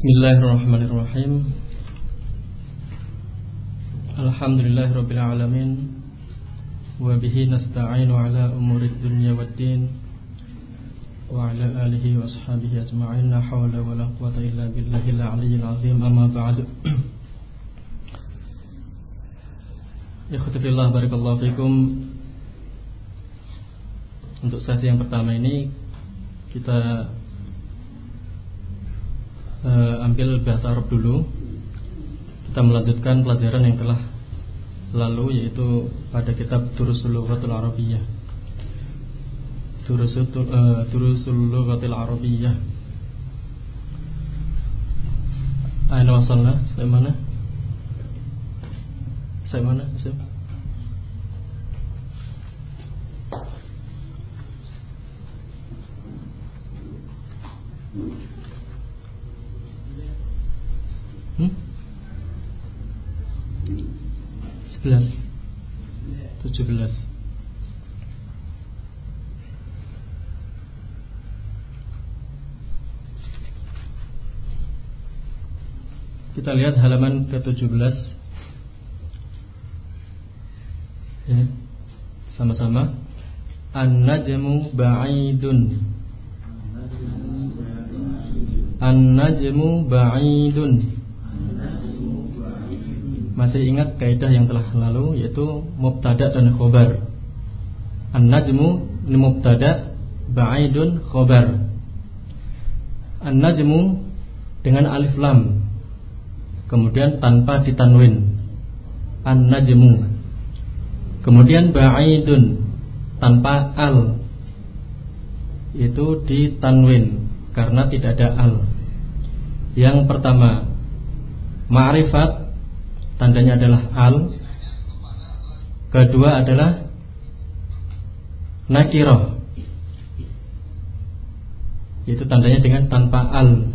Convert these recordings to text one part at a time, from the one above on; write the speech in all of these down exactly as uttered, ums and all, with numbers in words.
Bismillahirrahmanirrahim. Alhamdulillahirabbil alamin. Wa bihi nasta'inu ala umurid dunya waddin. Wa ala alihi wa ashabihi ajma'in. La haula wa la quwwata illa billahil aliyyil azim. Amma ba'du. Ikhwati fillah, barakallahu fikum. Untuk sesi yang pertama ini kita uh, ambil bahasa Arab dulu. Kita melanjutkan pelajaran yang telah lalu, yaitu pada kitab Durusul Lughatil Arabiyyah. Durusul uh, Durusul Lughatil Arabiyyah. Aina wasalna? Sampai mana? Sampai mana? Sampai Hmm? Sebelas, tujuh belas. Kita lihat halaman ke tujuh belas. Ya, sama-sama. An-najmu ba'idun. An-najmu ba'idun. Masih ingat kaidah yang telah lalu, yaitu mubtada dan khobar. An-najmu ini mubtada, ba'idun khobar. An-najmu dengan alif lam, kemudian tanpa ditanwin, an-najmu. Kemudian ba'idun tanpa al, itu ditanwin karena tidak ada al. Yang pertama ma'rifat, tandanya adalah al. Kedua adalah nakirah, itu tandanya dengan tanpa al.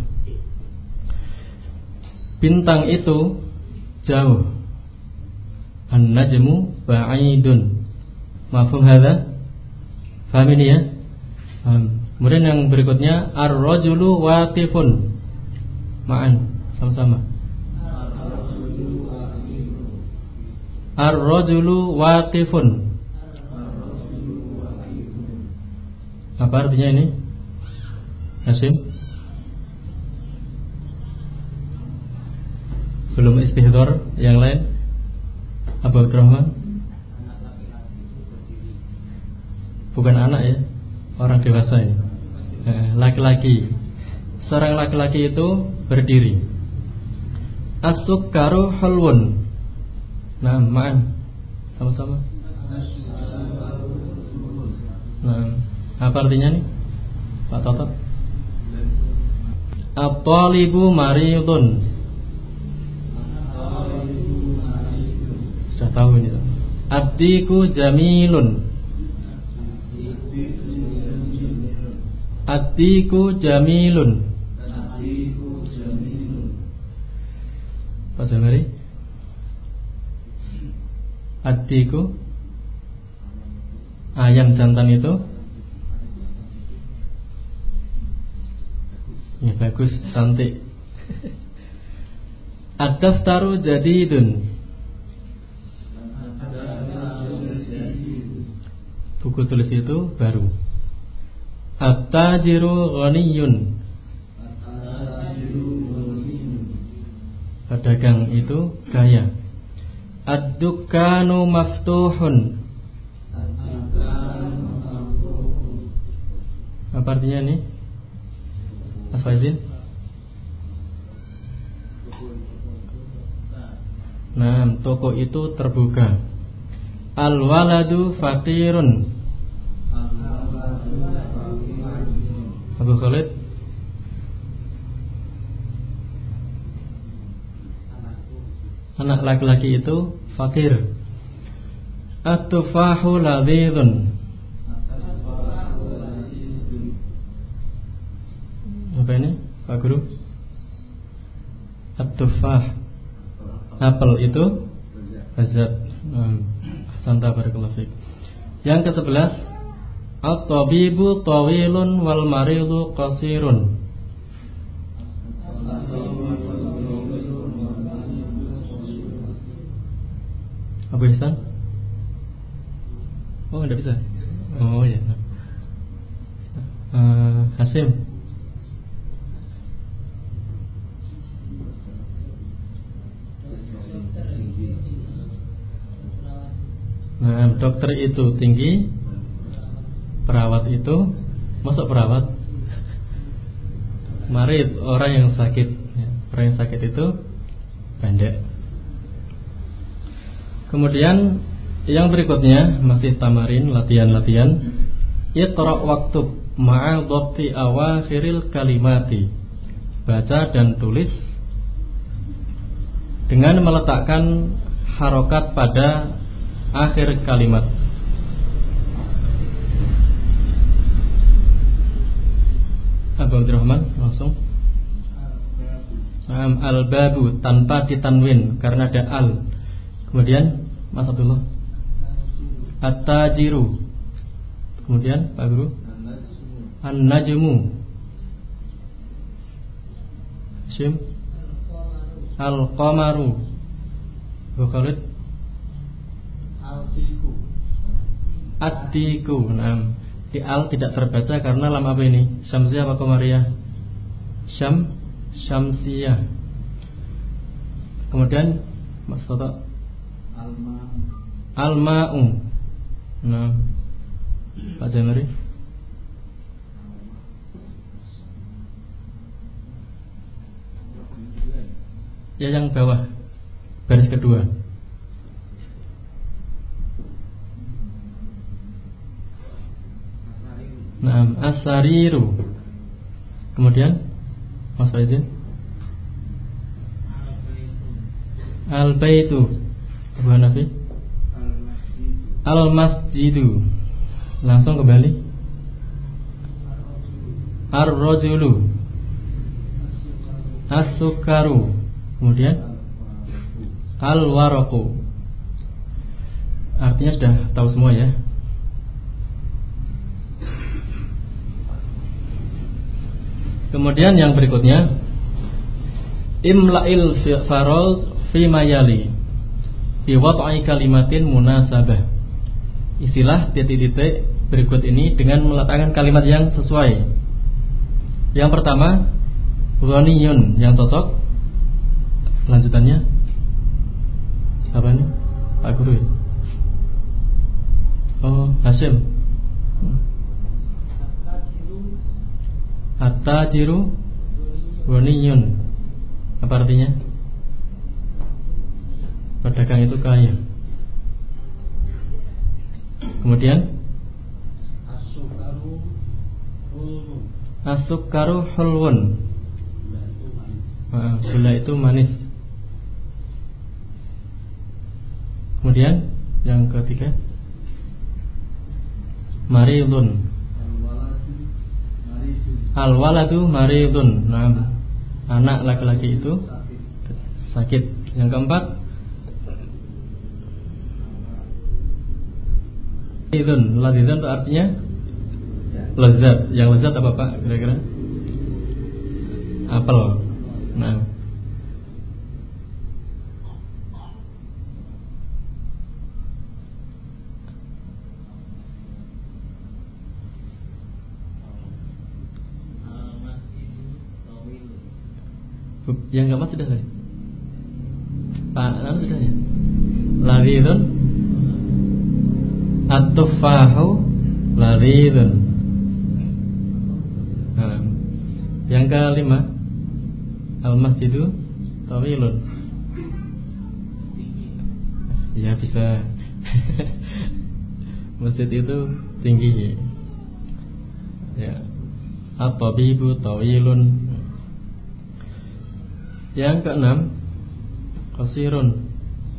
Bintang itu jauh. An-najmu ba'idun. Mafhum hadza? Paham ini ya? Paham. Kemudian yang berikutnya ar-rajulu waqifun. Ma'an, sama-sama. Ar-rajulu waqifun. Apa artinya ini? Hasim? Belum istihdhar yang lain? Abu Abdurrahman? Bukan anak ya, orang dewasa ini. Laki-laki. Seorang laki-laki itu berdiri. As-sukkaru hulwun. Nah, ma'an, sama-sama. Nah, apa artinya nih, Pak Toto? At-talibu maridun. Sudah tahu ini. Ad-diku jamilun. Ad-diku jamilun. Pak Jamari? Ad-diku, ayam jantan itu. Ya, bagus, cantik. Ad-daftaru jadidun. Buku tulis itu baru. At-tajiru ghaniyun. Pedagang itu kaya. Ad-dukkanu maftuhun. Apa artinya nih, Mas Faizin? Nah, toko itu terbuka. Al-waladu faqirun. Abu Khalid? Anak laki-laki itu fakir. At-tufahu ladhidun. Apa ini, Pak Guru? At-tufah, apel itu hazat. Santa barakallahu fiik. Yang ke sebelas, At-tabibu tawilun wal maridu qasirun. Abu Ihsan? Oh, tidak bisa. Oh ya. Uh, Hasim. Nah, dokter itu tinggi, perawat itu, masuk perawat, marid orang yang sakit, orang yang sakit itu pendek. Kemudian yang berikutnya masih tamarin, latihan-latihan. Iqra waktub ma'a dhabti awakhiril kalimati. Baca dan tulis dengan meletakkan harokat pada akhir kalimat. Abu Abdurrahman langsung. Am al-babu tanpa ditanwin karena ada al. Kemudian Mas Abdullah. At-tajiru. Kemudian Pak Guru. An-najmu. Sim. Al-qamaru. Bu Khalid. Ad-diku. Nah, di al tidak terbaca karena lam apa ini? Syamsiyah apa qamariyah? Syam, syamsiyah. Kemudian Mas Toto. Al-ma'u. Al-ma'u. Nah, Pak Jamari. Ya yang bawah, baris kedua. Naam, as-sariru. Kemudian Mas Faizin. Al-baitu. Abu Hanafi. Al-masjidu. Langsung kembali. Ar-rajulu. As-sukaru. Kemudian Al-waraqu. Artinya sudah tahu semua ya. Kemudian yang berikutnya, imla'il farol fi mayali bi wad'i kalimatin munasabah. Istilah titik-titik berikut ini dengan meletakkan kalimat yang sesuai. Yang pertama, ghaniyun, yang cocok. Lanjutannya apa ini? Pak Guru ya? Oh, Hasim. At-tajiru ghaniyun. Apa artinya? Pedagang itu kaya. Kemudian as-sukaru hulwun. Gula itu manis. Kemudian yang ketiga, maridun. Al-waladu maridun. Nah, anak laki-laki itu sakit. Yang keempat, ladidun. Ladidun itu artinya lezat. Yang lezat apa Pak kira-kira? Apel. Nah, yang keempat sudah tadi. Pak, nah, sudah ya. Ladidun. At-tufahu ladidun. Nah, yang kelima, al-masjidu tawilun. Ya bisa. Masjid itu tinggi. Ya. At-tabibu tawilun. Yang keenam, qasirun.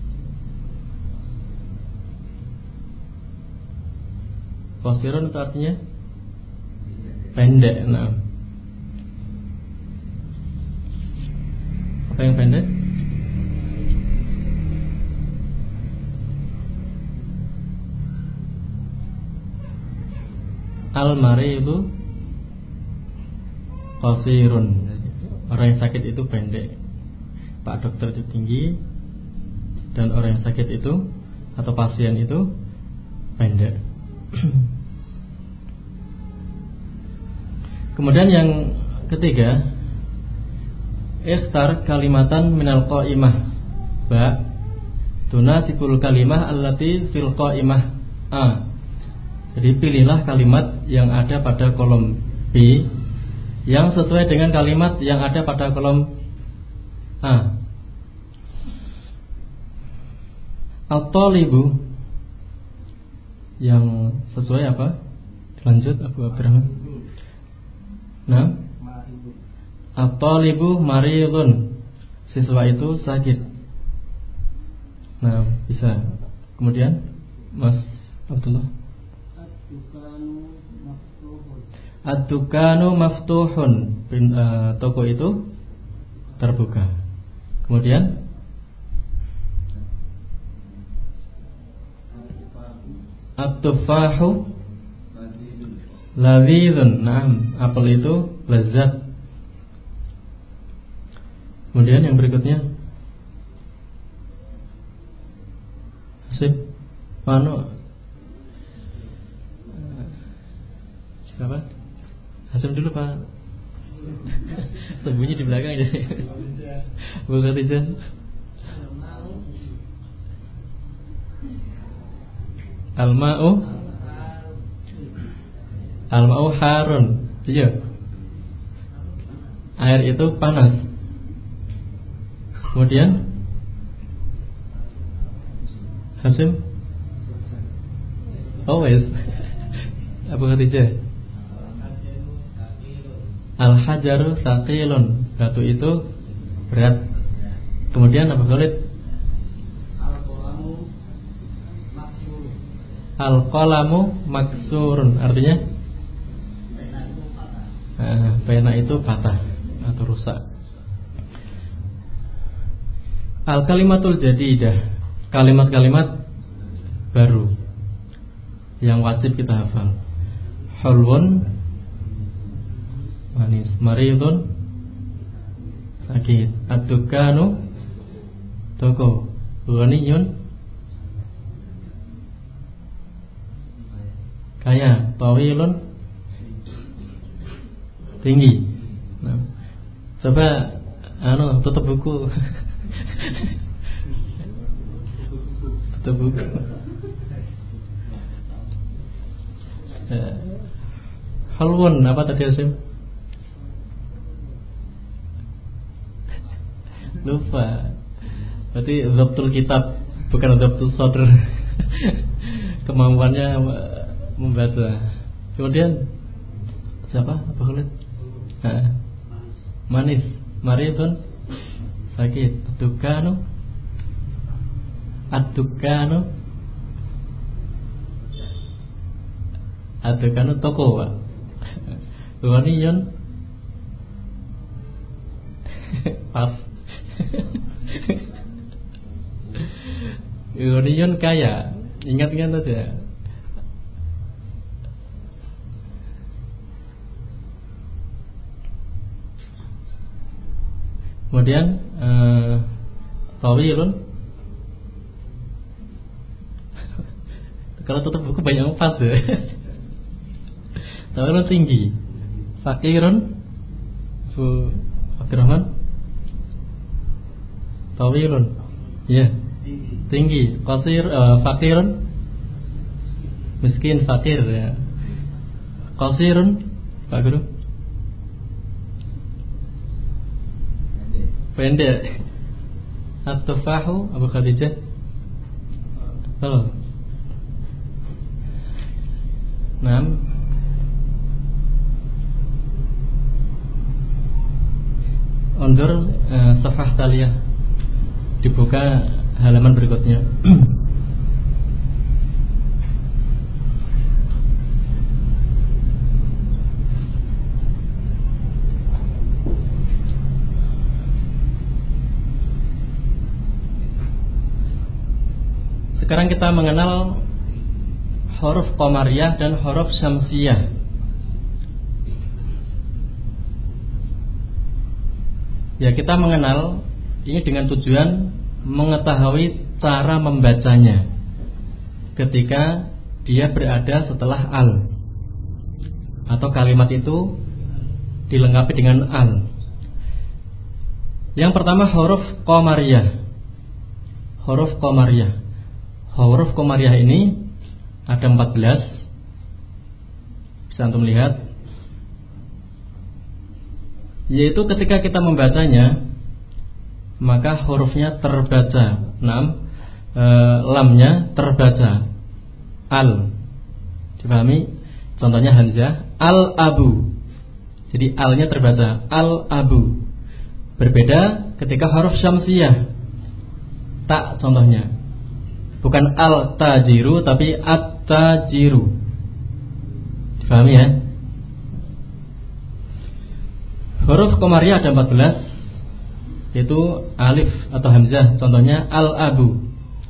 Qasirun itu artinya pendek. Nah, apa yang pendek? Al-maridu qasirun. Orang yang sakit itu pendek. Pak dokter itu tinggi dan orang yang sakit itu atau pasien itu pendek. Kemudian yang ketiga, ikhtar kalimatan minal qaimah ba tunasibul kalimah allati fil qaimah a. Jadi pilihlah kalimat yang ada pada kolom B yang sesuai dengan kalimat yang ada pada kolom A. At-talibu yang sesuai apa? Lanjut Abu Abdurrahman. Nah, at-talibu maridun, siswa itu sakit. Nah, bisa. Kemudian Mas Abdullah. Ad-dukanu maftuhun, uh, toko itu terbuka. Kemudian at-tufahu ladzizun. Naam, apel itu lezat. Kemudian yang berikutnya, Sip, Mano, siapa? Hasim dulu Pak. Sembunyi di belakang jadi. Buka tijan. Al-ma'u Al-ma'u harun. Iya. Air itu panas. Kemudian Hasim. Oh wes. Abu Khadijah. Al-hajaru saqilun, batu itu berat. Kemudian Abu Khalid. Al-qalamu maksurun, artinya nah, pena itu patah atau rusak. Al-kalimatul jadidah, kalimat-kalimat baru yang wajib kita hafal. Hulwun, manis. Maridun, sakit. Ad-dukanu, toko. Ghaniyun, kaya. Tawilun, tinggi. Nah, coba anu tutup buku. Tutup buku. Halwun apa tadi Asim? Lupa. Berarti dhabtul kitab, bukan dhabtul sadr. Kemampuannya membaca. Kemudian siapa? Apa Khalid? Nah, manis. Maridun, sakit. Ad-dukanu, Ad-dukanu, Ad-dukanu toko Pak. Ghaniyun, pas. Ghaniyun kaya. Ingat-ingat saja. Kemudian uh, tawilun. Kalau tutup buku banyak pas ya. Tawilun tinggi. Fakirun, Bu Abdurrahman. Tawilun, ya, tinggi. Qasir, uh, fakirun, miskin, fakir ya. Qasirun, Pak Guru. Pendek. At-tufahu, Abu Khadijah. Oh. Naam. Undur uh, safhah taliyah. Dibuka halaman berikutnya. Sekarang kita mengenal huruf qamariyah dan huruf syamsiyah. Ya, kita mengenal ini dengan tujuan mengetahui cara membacanya. ketika dia berada setelah al, atau kalimat itu dilengkapi dengan al. Yang pertama huruf qamariyah. Huruf qamariyah. Huruf qamariyah ini ada empat belas. Bisa antum lihat. Yaitu ketika kita membacanya, maka hurufnya terbaca. enam e, lamnya terbaca al. Dipahami? Contohnya hamzah al-abu. Jadi alnya terbaca al-abu. Berbeda ketika huruf syamsiyah. Tak contohnya. Bukan al-tajiru tapi at-tajiru. Dipahami ya? Huruf qamariyah ada empat belas, yaitu alif atau hamzah. Contohnya al-abu.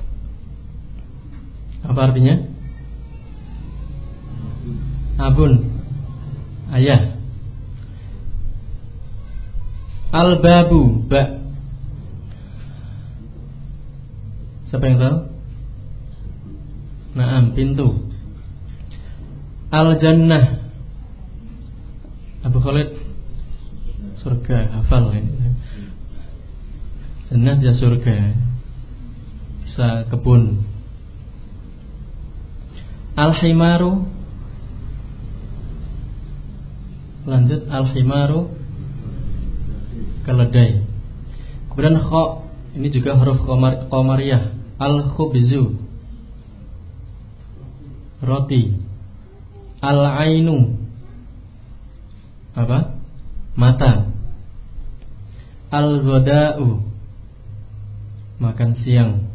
Apa artinya? Abun, ayah. Al-babu, ba. Siapa yang tahu? Naam, pintu. Al-jannah, Abu Khalid. Surga, hafal ya. Jannah bisa surga, bisa kebun. Al-himaru. Lanjut, al-himaru, keledai. Kemudian kha, ini juga huruf qamar, qamariyah. Al-khubzu, roti. Al-ainu, apa? Mata. Al-ghada'u, makan siang.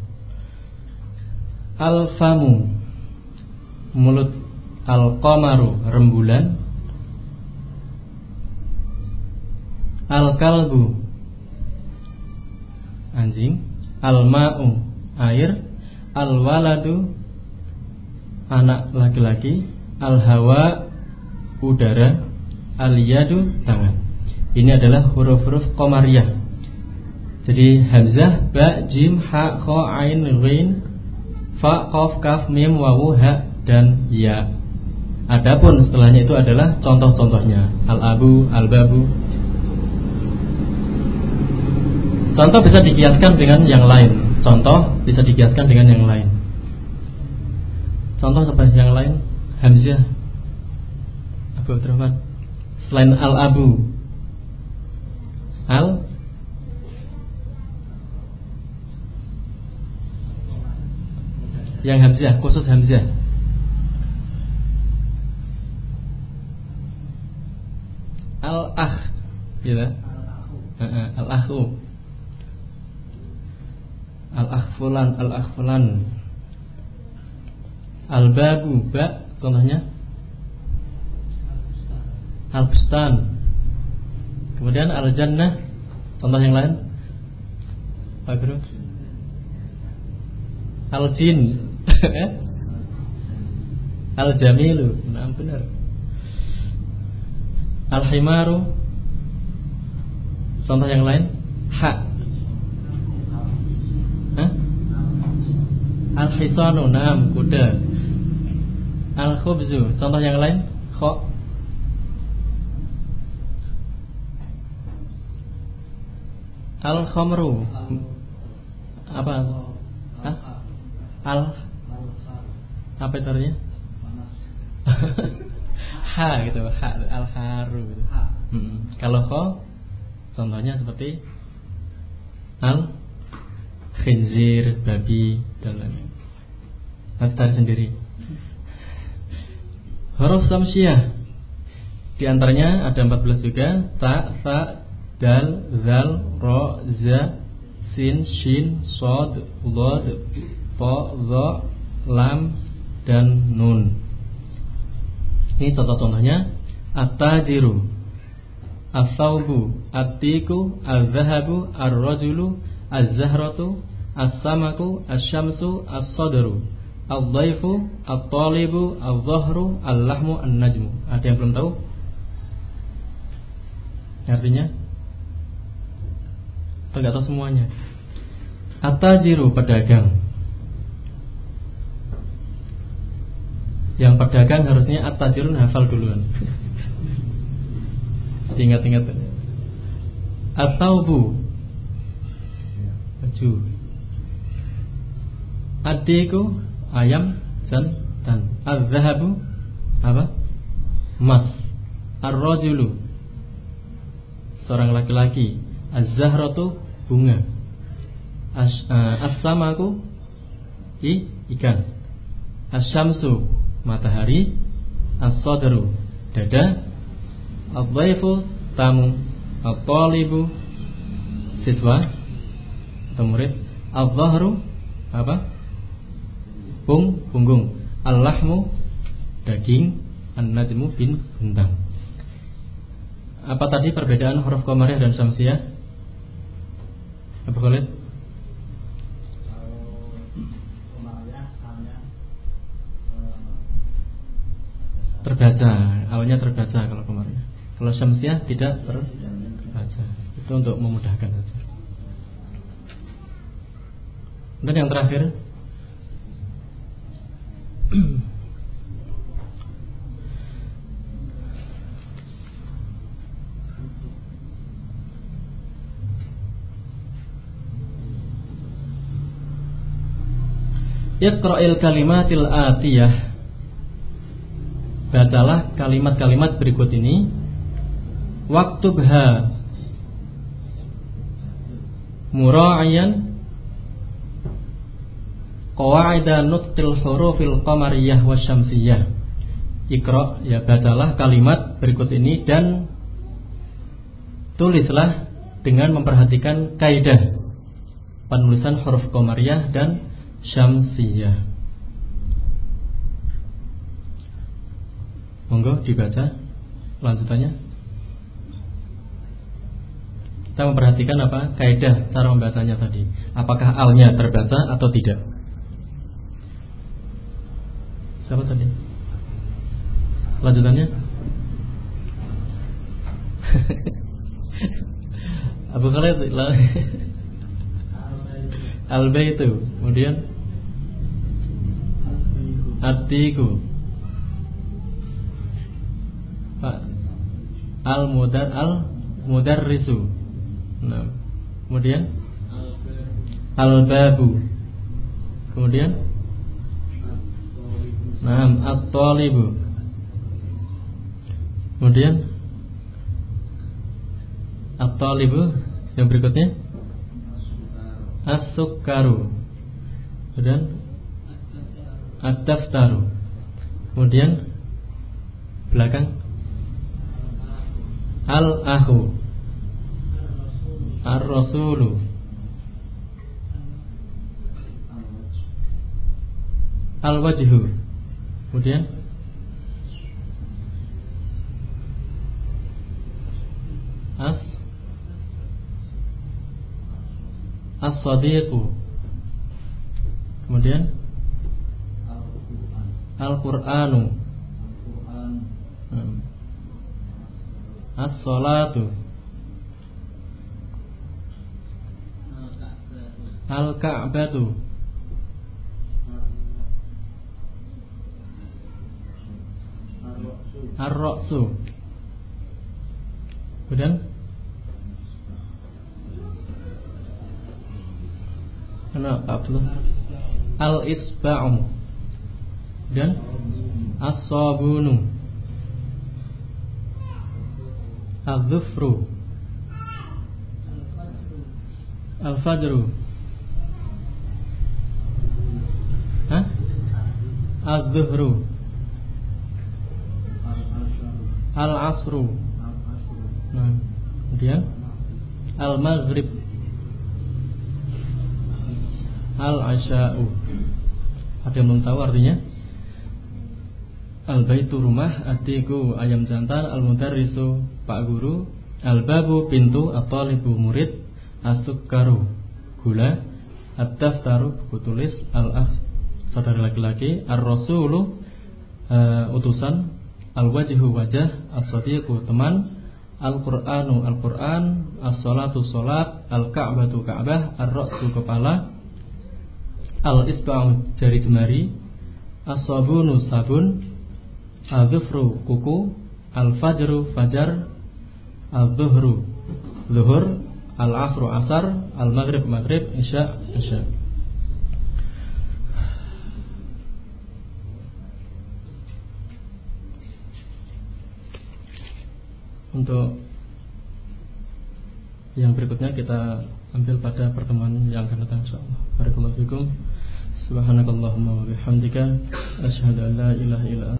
Al-famu, mulut. Al-qamaru, rembulan. Al-kalbu, anjing. Al-ma'u, air. Al-waladu, anak laki-laki. Al-hawa, udara. Al-yadu, tangan. Ini adalah huruf-huruf qamariyah. Jadi hamzah, ba, jim, ha, kha, ain, ghain, fa, qaf, kaf, mim, wawu, ha, dan ya. Adapun setelahnya itu adalah contoh-contohnya. Al-abu, al-babu. Contoh bisa dikiaskan dengan yang lain. Contoh bisa dikiaskan dengan yang lain. Contoh seperti yang lain, hamzah, Abu Abdurrahman. Selain al-abu, al yang hamzah, khusus hamzah. Al-akh, gitu. Al-akhu, al-akh fulan, al-akh fulan. Al-babu, ba, contohnya al-bustan. Kemudian al-jannah, contoh yang lain, Pak Guru. Al-jin, al-jamilu, nah benar. Al-himaru, contoh yang lain, ha. Hah? Al-hisanu, naam, kuda. Al-khubzu, contoh yang lain, kha. Al-khamru, apa? Hah? Al apa itu artinya? Ha gitu, ha, al-haru gitu. Hmm. Kalau kha, contohnya seperti al-khinzir, babi, dan lain-lain. Nanti cari sendiri. Huruf samsiyah, di antaranya ada empat belas juga. Ta, sa, dal, zal, ro, za, sin, shin, sod, lod, to, zo, lam, dan nun. Ini contoh-contohnya. At-tajiru, as-saubu, at-tiku, az-zahabu, ar-rajulu, az-zahratu, as-samaku, asy-syamsu, as-sadru, al-dhaifu, at-talibu, al-dhahru, al-lahmu, an-najmu. Ada yang belum tahu artinya? Atau enggak tahu semuanya? At-tajiru, pedagang. Yang pedagang harusnya at-tajirun hafal duluan. Ingat-ingat. At-taubu baju. Ad-diku ayam jantan. Az-zahabu apa? Emas. Ar-rajulu seorang laki-laki. Az-zahratu bunga. As- uh, As-samaku I, ikan. As-syamsu matahari. As-sadru dada. Ad-dhaifu tamu. At-talibu siswa atau murid. Ad-dhahru apa? Pung, punggung. Al-lahmu daging. An-najmu bin bintang. Apa tadi perbedaan huruf qamariyah dan syamsiyah? Apa Khalid? Terbaca, awalnya terbaca kalau qamariyah. Kalau syamsiyah tidak terbaca. Itu untuk memudahkan saja. Dan yang terakhir Iqra'il kalimatil atiyah. Bacalah kalimat-kalimat berikut ini. Waktubha mura'iyan qawaida nutqil hurufil qamariyah wasyamsiyah. Iqra', ya bacalah kalimat berikut ini dan tulislah dengan memperhatikan kaidah penulisan huruf qamariyah dan syamsiyah. Monggo dibaca lanjutannya. Kita memperhatikan apa? Kaidah cara membacanya tadi. Apakah alnya terbaca atau tidak? Siapa tadi? Lanjutannya? Abu Khalid Al-Baitu. Kemudian Atiku. Pak Al-Mudar Al-Mudarrisu. Nah, kemudian Al-Babu. Kemudian Naam At-Talibu. Kemudian At-Talibu. Yang berikutnya As-Sukkaru. Kemudian Ad-Daftaru. Kemudian belakang Al-Ahu. Ar-Rasulu. Al-Wajhu. Kemudian As As-Sadiqu. Kemudian Al-Qur'anu. As-Salatu. Al-Ka'batu. Ar-Ra'su. Kemudian Kenapa Abdullah? Al-Isba'u. Dan As-Sabunu. Al-Dhufru. Al-Fajru. Hah? Al-Dhuhru. Al-Asru. Nah, kemudian Al-Maghrib. Al-Asya'u. Ada yang belum tahu artinya? Al-Baitu rumah, Atiku ayam jantan, Al-Mudarrisu pak guru, Al-Babu pintu, At-Talibu murid, As-Sukkaru gula, Ad-Daftaru buku tulis, Al-Akh saudara laki-laki, Ar-Rasulu uh, utusan, Al-Wajhu wajah, As-Sadiqu teman, Al-Qur'anu Al-Qur'an, As-Salatu salat, Al-Ka'batu Ka'bah, Ar-Ra'su kepala, Al-Isba'u jari jemari, As-Sabunu sabun, Al-dhufru kuku, al-fajru fajar, al-dhuhru zuhur, al-asru asar, al-maghrib maghrib, isya isya. Untuk yang berikutnya kita ambil pada pertemuan yang akan datang insyaallah. Barakallahu fikum. Subhanakallahumma wa bihamdika asyhadu an la ilaha illa